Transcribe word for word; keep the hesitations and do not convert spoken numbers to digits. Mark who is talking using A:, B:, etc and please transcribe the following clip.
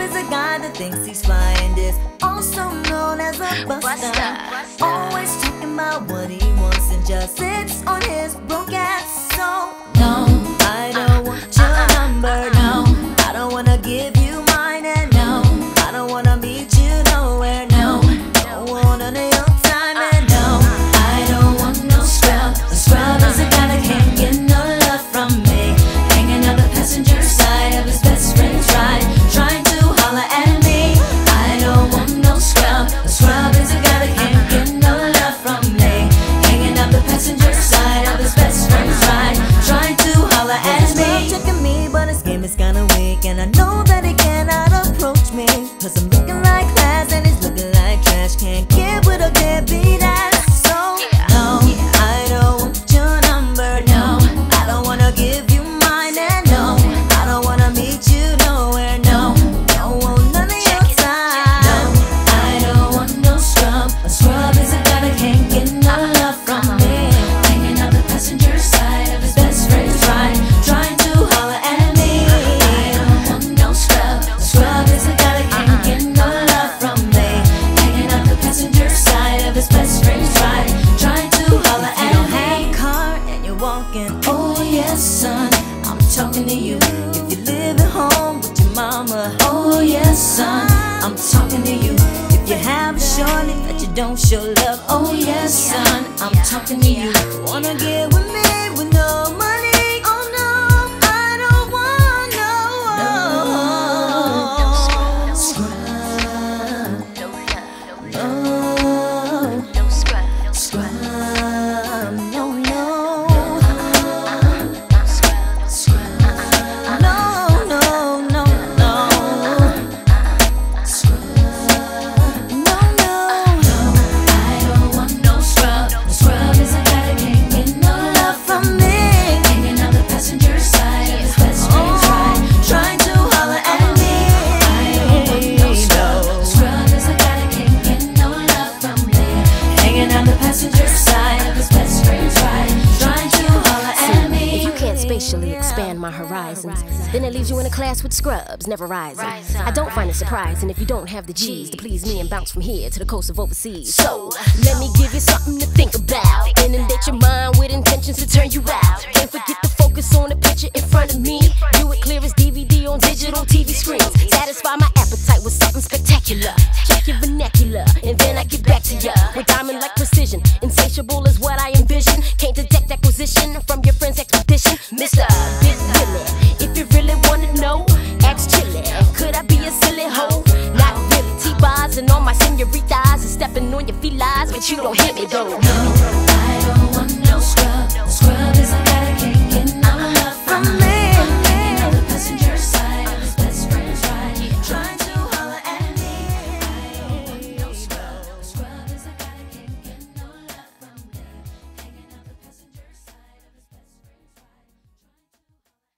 A: is a guy that thinks he's flying this, also known as a buster. Always talking about what he wants and just sits on his broke ass. So no, I don't want your number. No, I don't wanna give you mine. And no, I don't wanna meet you nowhere. No, don't want none of your time. And no, I don't want no scrub. A scrub is a guy that can't get no love from me, hanging on the passenger side of his best friend's ride, trying to holler at me. I don't want no scrub. A scrub is a guy that can't get no love from me, hanging on the passenger side of his best friend's ride, trying to holler at me. Checking me, but his game is kinda weak, and I know that he cannot approach me, cause I'm looking like class and he's looking like trash. Can't get with a deadbeat ass. So no, I don't want your number. No, I don't wanna give you mine. And no, I don't wanna meet you nowhere. No, don't want none of your time. No, I don't want no scrub. A scrub is a guy that can't get no love from me, hanging on the passenger side of his best friend's ride, trying to holler at me. I don't want no scrub. A scrub is a guy that can't get no love from me, hanging on the passenger side of his best friend's ride, trying to holler at me. You don't have a car and you're walking. Oh yes, son, I'm talking to you. If you live at home with your mama. Oh yes, son, I'm talking to you. If you have a shorty that you don't show love. Oh yes, son, I'm talking to you. Wanna get with me with no money? Oh no, I don't want no scrub. No scrub. No, no. Scrub. No, no, no, no. Scrub. No, no. I don't want no scrub. A scrub is a guy that can't get no love from me, hanging on the passenger side of his best friend's ride, trying to holler at me. I don't want no scrub. A scrub is a guy that can't get no love from me, hanging on the passenger side of his best friend's ride, trying to holler at me.
B: If you can't spatially expand my horizons, then it leaves you in a class with scrubs, never rising. I don't find it surprising if you don't have the G's to please me and bounce from here to the coast of overseas. So, let me give you something to think about. Inundate your mind with intentions to turn you out. Can't forget to focus on the picture in front of me. Do it clear as D V D on digital T V screens. Satisfy my appetite with something spectacular. Check your vernacular, and then I get back to ya with diamond-like precision. Insatiable is what I envision. Can't detect acquisition from your friend's expedition. Mister Big Willie, if you really wanna know, ask Chili. Could I be a silly hoe? Not really. T-bars and all my senoritas and stepping on your felines, but you don't hit me though.